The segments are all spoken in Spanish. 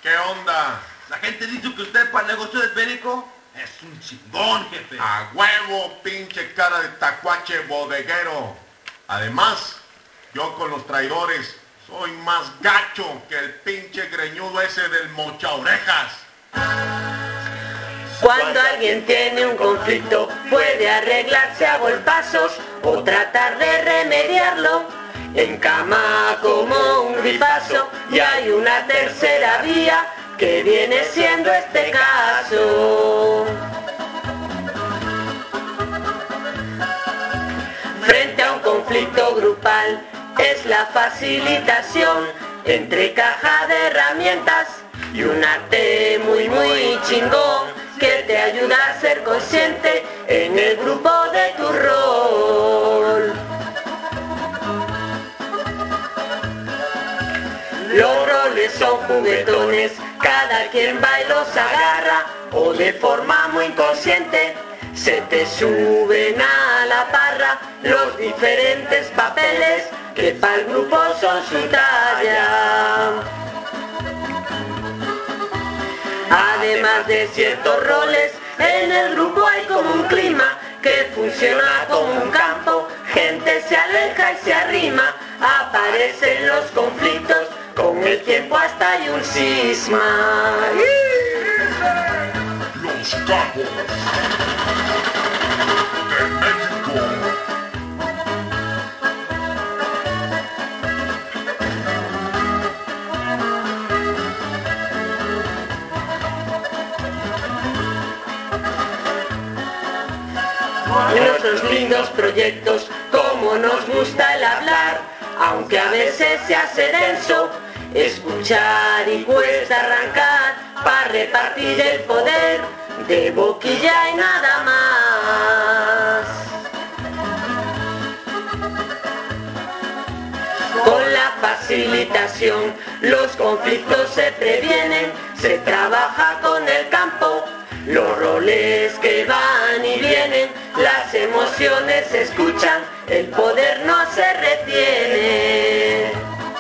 ¿Qué onda? La gente dice que usted para el negocio de perico es un chingón, jefe. A huevo, pinche cara de tacuache bodeguero. Además, yo con los traidores soy más gacho que el pinche greñudo ese del mocha orejas. Cuando alguien tiene un conflicto, puede arreglarse a golpazos o tratar de remediarlo. En cama como un gripazo, y hay una tercera vía que viene siendo este caso. Frente a un conflicto grupal, es la facilitación entre caja de herramientas y un arte muy chingón que te ayuda a ser consciente en el grupo de tu rol. Los roles son juguetones, cada quien va y los agarra, o de forma muy inconsciente se te suben a la parra los diferentes papeles que para el grupo son su talla. Además de ciertos roles, en el grupo hay como un clima que funciona como un campo, gente se aleja y se arrima, aparecen los conflictos, con el tiempo hasta hay un cisma. Los capos de México. Nuestros lindos proyectos, como nos gusta el hablar, aunque a veces se hace denso, escuchar y cuesta arrancar, para repartir el poder de boquilla y nada más. Con la facilitación, los conflictos se previenen, se trabaja con el campo, los roles que van y vienen, las emociones se escuchan, el poder no se retiene.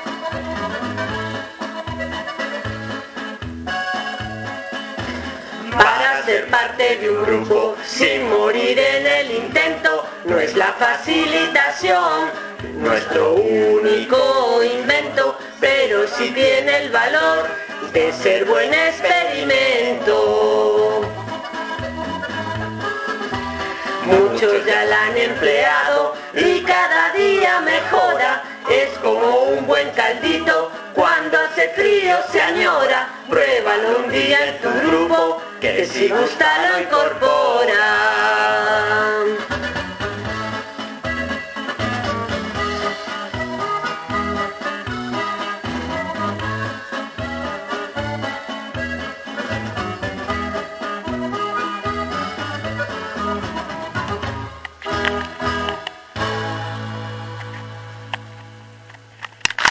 Para ser parte de un grupo sin morir en el intento, no es la facilitación nuestro único invento, pero sí tiene el valor de ser buen experimento. Muchos ya la han empleado y cada día mejora, es como un buen caldito, cuando hace frío se añora, pruébalo un día en tu grupo, que si gusta lo incorpora.